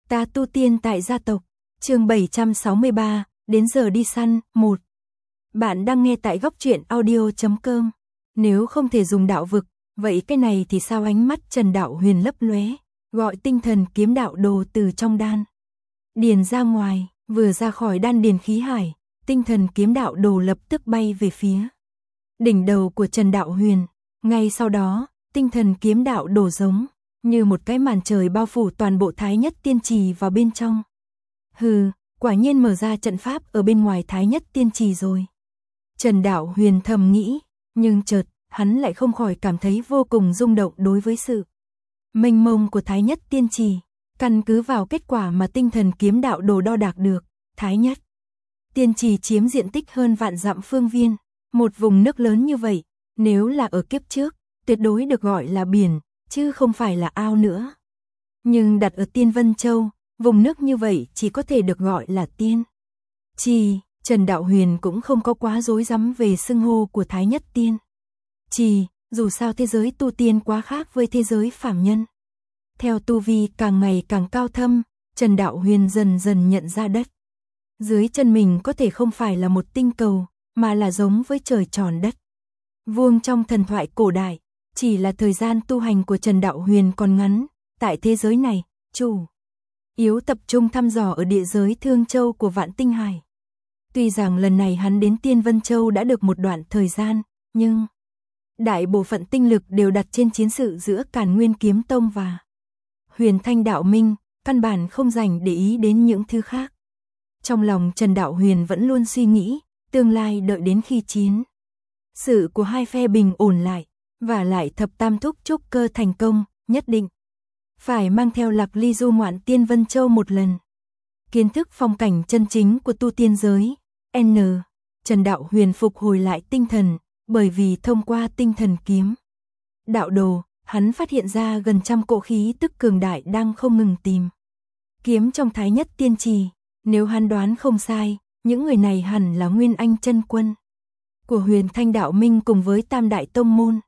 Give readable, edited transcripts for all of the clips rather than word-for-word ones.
Ta tu tiên tại gia tộc, chương 763, đến giờ đi săn, 1. Bạn đang nghe tại góc truyện audio.com. Nếu không thể dùng đạo vực, vậy cái này thì sao? Ánh mắt Trần Đạo Huyền lấp lóe, gọi tinh thần kiếm đạo đồ từ trong đan điền ra ngoài, vừa ra khỏi đan điền khí hải, tinh thần kiếm đạo đồ lập tức bay về phía đỉnh đầu của Trần Đạo Huyền. Ngay sau đó, tinh thần kiếm đạo đồ giống như một cái màn trời bao phủ toàn bộ Thái Nhất Tiên Trì vào bên trong. Hừ, quả nhiên mở ra trận pháp ở bên ngoài Thái Nhất Tiên Trì rồi. Trần Đạo Huyền thầm nghĩ, nhưng chợt, hắn lại không khỏi cảm thấy vô cùng rung động đối với sự mênh mông của Thái Nhất Tiên Trì. Căn cứ vào kết quả mà tinh thần kiếm đạo đồ đo đạc được, Thái Nhất Tiên Trì chiếm diện tích hơn vạn dặm phương viên. Một vùng nước lớn như vậy, nếu là ở kiếp trước, tuyệt đối được gọi là biển, chứ không phải là ao nữa. Nhưng đặt ở Tiên Vân Châu, vùng nước như vậy chỉ có thể được gọi là tiên trì. Trần Đạo Huyền cũng không có quá rối rắm về xưng hô của Thái Nhất Tiên Trì, dù sao thế giới tu tiên quá khác với thế giới phàm nhân. Theo tu vi càng ngày càng cao thâm, Trần Đạo Huyền dần dần nhận ra đất dưới chân mình có thể không phải là một tinh cầu, mà là giống với trời tròn đất vuông trong thần thoại cổ đại. Chỉ là thời gian tu hành của Trần Đạo Huyền còn ngắn, tại thế giới này, chủ yếu tập trung thăm dò ở địa giới Thương Châu của Vạn Tinh Hải. Tuy rằng lần này hắn đến Tiên Vân Châu đã được một đoạn thời gian, nhưng đại bộ phận tinh lực đều đặt trên chiến sự giữa Càn Nguyên Kiếm Tông và Huyền Thanh Đạo Minh, căn bản không dành để ý đến những thứ khác. Trong lòng Trần Đạo Huyền vẫn luôn suy nghĩ, tương lai đợi đến khi chiến sự của hai phe bình ổn lại, và lại thập tam thúc trúc cơ thành công, nhất định phải mang theo Lạc Ly du ngoạn Tiên Vân Châu một lần, kiến thức phong cảnh chân chính của tu tiên giới. Trần Đạo Huyền phục hồi lại tinh thần, bởi vì thông qua tinh thần kiếm đạo đồ, hắn phát hiện ra gần trăm cỗ khí tức cường đại đang không ngừng tìm kiếm trong Thái Nhất Tiên Trì. Nếu hắn đoán không sai, những người này hẳn là Nguyên Anh chân quân của Huyền Thanh Đạo Minh cùng với Tam Đại Tông Môn.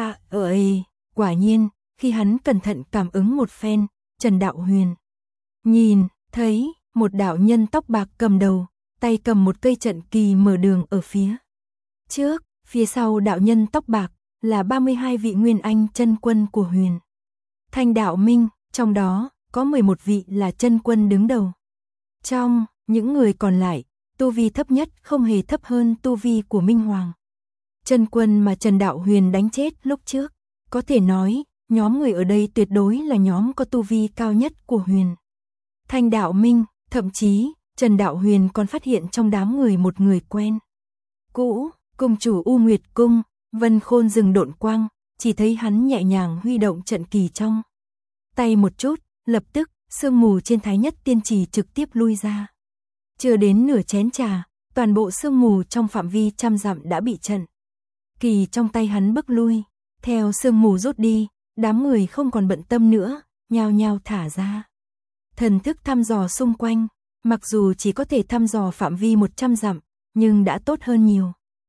Quả nhiên, khi hắn cẩn thận cảm ứng một phen, Trần Đạo Huyền nhìn thấy một đạo nhân tóc bạc cầm đầu, tay cầm một cây trận kỳ mở đường ở phía trước. Phía sau đạo nhân tóc bạc là 32 vị Nguyên Anh chân quân của Huyền Thanh Đạo Minh, trong đó có 11 vị là chân quân đứng đầu. Trong những người còn lại, tu vi thấp nhất không hề thấp hơn tu vi của Minh Hoàng chân quân mà Trần Đạo Huyền đánh chết lúc trước. Có thể nói, nhóm người ở đây tuyệt đối là nhóm có tu vi cao nhất của Huyền Thanh Đạo Minh. Thậm chí, Trần Đạo Huyền còn phát hiện trong đám người một người quen cũ, cung chủ U Nguyệt Cung, Vân Khôn dừng độn quang. Chỉ thấy hắn nhẹ nhàng huy động trận kỳ trong tay một chút, lập tức, sương mù trên Thái Nhất Tiên Trì trực tiếp lui ra. Chưa đến nửa chén trà, toàn bộ sương mù trong phạm vi trăm dặm đã bị trận kỳ trong tay hắn bức lui. Theo sương mù rút đi, đám người không còn bận tâm nữa, nhao nhao thả ra thần thức thăm dò xung quanh. Mặc dù chỉ có thể thăm dò phạm vi 100 dặm, nhưng đã tốt hơn nhiều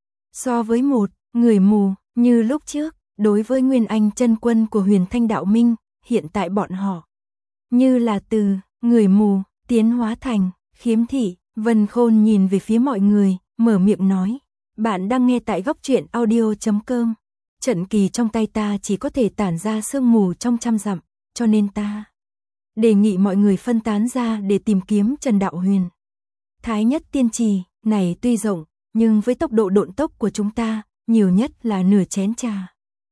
so với một người mù như lúc trước. Đối với Nguyên Anh chân quân của Huyền Thanh Đạo Minh, hiện tại bọn họ như là từ người mù tiến hóa thành khiếm thị. Vân Khôn nhìn về phía mọi người, mở miệng nói, bạn đang nghe tại góc truyện audio.com. Trận kỳ trong tay ta chỉ có thể tản ra sương mù trong trăm dặm, cho nên ta đề nghị mọi người phân tán ra để tìm kiếm Trần Đạo Huyền. Thái Nhất Tiên Trì này tuy rộng, nhưng với tốc độ độn tốc của chúng ta, nhiều nhất là nửa chén trà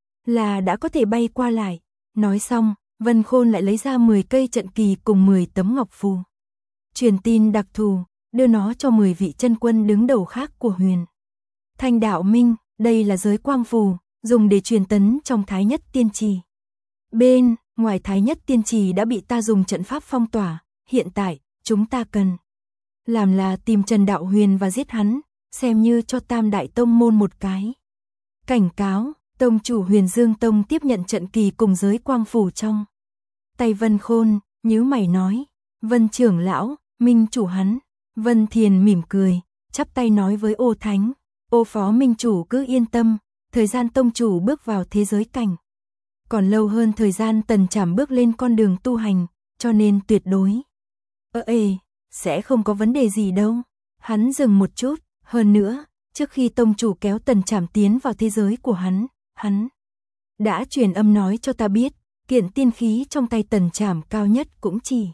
là đã có thể bay qua lại. Nói xong, Vân Khôn lại lấy ra 10 cây trận kỳ cùng 10 tấm ngọc phù truyền tin đặc thù, đưa nó cho 10 vị chân quân đứng đầu khác của Huyền Thanh Đạo Minh. Đây là giới quang phù, dùng để truyền tấn trong Thái Nhất Tiên Trì. Bên ngoài Thái Nhất Tiên Trì đã bị ta dùng trận pháp phong tỏa, hiện tại, chúng ta cần làm là tìm Trần Đạo Huyền và giết hắn, xem như cho Tam Đại Tông Môn một cái cảnh cáo. Tông chủ Huyền Dương Tông tiếp nhận trận kỳ cùng giới quang phù trong tay Vân Khôn, nhíu mày nói, Vân trưởng lão, minh chủ hắn. Vân Thiền mỉm cười, chắp tay nói với Ô Thánh, Ô phó minh chủ cứ yên tâm, thời gian tông chủ bước vào thế giới cảnh còn lâu hơn thời gian Tần Trảm bước lên con đường tu hành, cho nên tuyệt đối Sẽ không có vấn đề gì đâu. Hắn dừng một chút, hơn nữa, trước khi tông chủ kéo Tần Trảm tiến vào thế giới của hắn đã truyền âm nói cho ta biết, kiện tiên khí trong tay Tần Trảm cao nhất cũng chỉ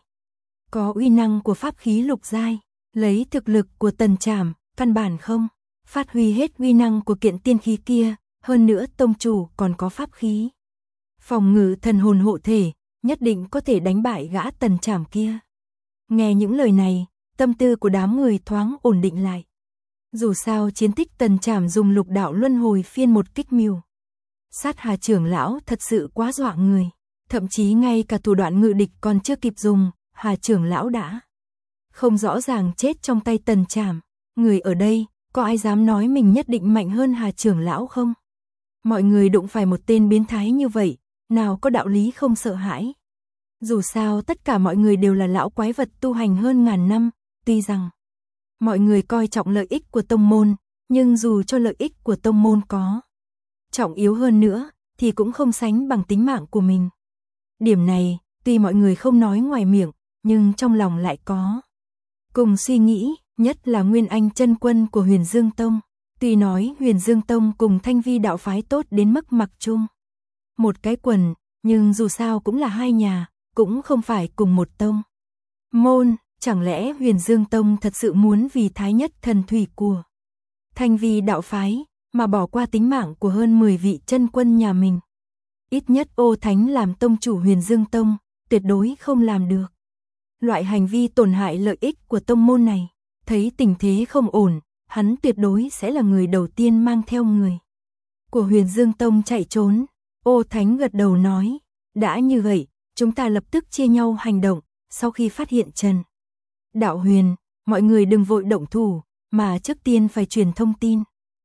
có uy năng của pháp khí lục giai, lấy thực lực của Tần Trảm, căn bản không phát huy hết uy năng của kiện tiên khí kia, hơn nữa tông chủ còn có pháp khí phòng ngự thần hồn hộ thể, nhất định có thể đánh bại gã Tần Trảm kia. Nghe những lời này, tâm tư của đám người thoáng ổn định lại. Dù sao chiến tích Tần Trảm dùng lục đạo luân hồi phiên một kích mưu sát Hà trưởng lão thật sự quá dọa người, thậm chí ngay cả thủ đoạn ngự địch còn chưa kịp dùng, Hà trưởng lão đã không rõ ràng chết trong tay Tần Trảm. Người ở đây, có ai dám nói mình nhất định mạnh hơn Hà trưởng lão không? Mọi người đụng phải một tên biến thái như vậy, nào có đạo lý không sợ hãi. Dù sao tất cả mọi người đều là lão quái vật tu hành hơn ngàn năm, tuy rằng mọi người coi trọng lợi ích của tông môn, nhưng dù cho lợi ích của tông môn có trọng yếu hơn nữa, thì cũng không sánh bằng tính mạng của mình. Điểm này, tuy mọi người không nói ngoài miệng, nhưng trong lòng lại có cùng suy nghĩ, nhất là Nguyên Anh chân quân của Huyền Dương Tông. Tuy nói Huyền Dương Tông cùng Thanh Vi đạo phái tốt đến mức mặc chung một cái quần, nhưng dù sao cũng là hai nhà, cũng không phải cùng một tông môn. Chẳng lẽ Huyền Dương Tông thật sự muốn vì thái nhất thần thủy của Thanh Vi đạo phái mà bỏ qua tính mạng của hơn 10 vị chân quân nhà mình? Ít nhất Ô Thánh làm tông chủ Huyền Dương Tông, tuyệt đối không làm được loại hành vi tổn hại lợi ích của tông môn này. Thấy tình thế không ổn, hắn tuyệt đối sẽ là người đầu tiên mang theo người của Huyền Dương Tông chạy trốn. Ô Thánh gật đầu nói, đã như vậy, chúng ta lập tức chia nhau hành động. Sau khi phát hiện Trần Đạo Huyền, mọi người đừng vội động thủ, mà trước tiên phải truyền thông tin.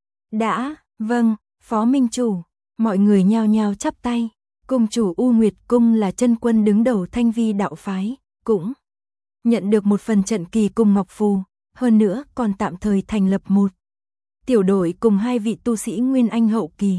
Đã, vâng, Phó Minh Chủ. Mọi người nhao nhao chắp tay. Cung chủ U Nguyệt Cung là chân quân đứng đầu Thanh Vi đạo phái, cũng nhận được một phần trận kỳ cùng ngọc phù, hơn nữa còn tạm thời thành lập một tiểu đội cùng 2 vị tu sĩ Nguyên Anh hậu kỳ,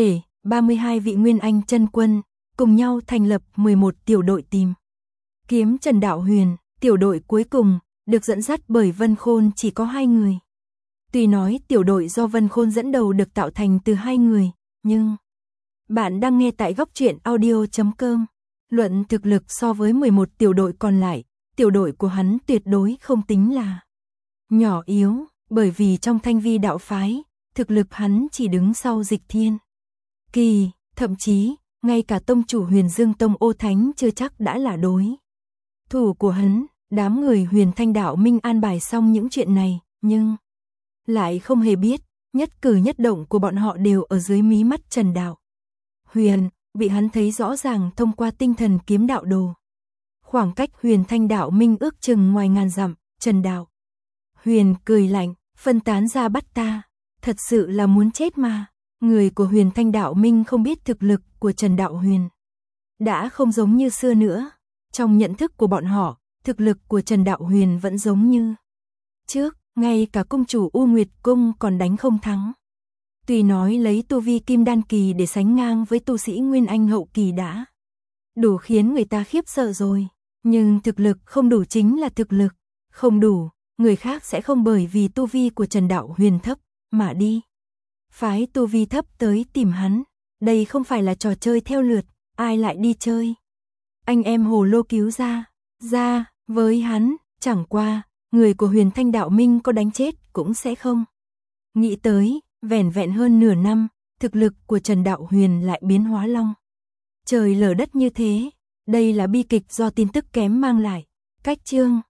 32 vị Nguyên Anh chân quân, cùng nhau thành lập 11 tiểu đội tìm kiếm Trần Đạo Huyền. Tiểu đội cuối cùng được dẫn dắt bởi Vân Khôn chỉ có 2 người. Tuy nói tiểu đội do Vân Khôn dẫn đầu được tạo thành từ 2 người, nhưng bạn đang nghe tại góc truyện audio.com. Luận thực lực so với 11 tiểu đội còn lại, tiểu đội của hắn tuyệt đối không tính là nhỏ yếu, bởi vì trong Thanh Vi đạo phái, thực lực hắn chỉ đứng sau Dịch Thiên Kỳ, thậm chí, ngay cả tông chủ Huyền Dương Tông Ô Thánh chưa chắc đã là đối thủ của hắn. Đám người Huyền Thanh đạo minh an bài xong những chuyện này, nhưng lại không hề biết, nhất cử nhất động của bọn họ đều ở dưới mí mắt Trần Đạo Huyền, bị hắn thấy rõ ràng thông qua tinh thần kiếm đạo đồ. Khoảng cách Huyền Thanh đạo minh ước chừng ngoài ngàn dặm. Trần Đạo Huyền cười lạnh, phân tán ra bắt ta, thật sự là muốn chết mà. Người của Huyền Thanh đạo minh không biết thực lực của Trần Đạo Huyền đã không giống như xưa nữa. Trong nhận thức của bọn họ, thực lực của Trần Đạo Huyền vẫn giống như trước, ngay cả cung chủ U Nguyệt Cung còn đánh không thắng. Tuy nói lấy tu vi kim đan kỳ để sánh ngang với tu sĩ Nguyên Anh hậu kỳ đã đủ khiến người ta khiếp sợ rồi, nhưng thực lực không đủ chính là thực lực không đủ. Người khác sẽ không bởi vì tu vi của Trần Đạo Huyền thấp mà đi phái tu vi thấp tới tìm hắn. Đây không phải là trò chơi theo lượt, ai lại đi chơi anh em hồ lô cứu ra với hắn. Chẳng qua, người của Huyền Thanh đạo minh có đánh chết cũng sẽ không nghĩ tới, vẻn vẹn hơn nửa năm, thực lực của Trần Đạo Huyền lại biến hóa long trời lở đất như thế. Đây là bi kịch do tin tức kém mang lại. Cách chương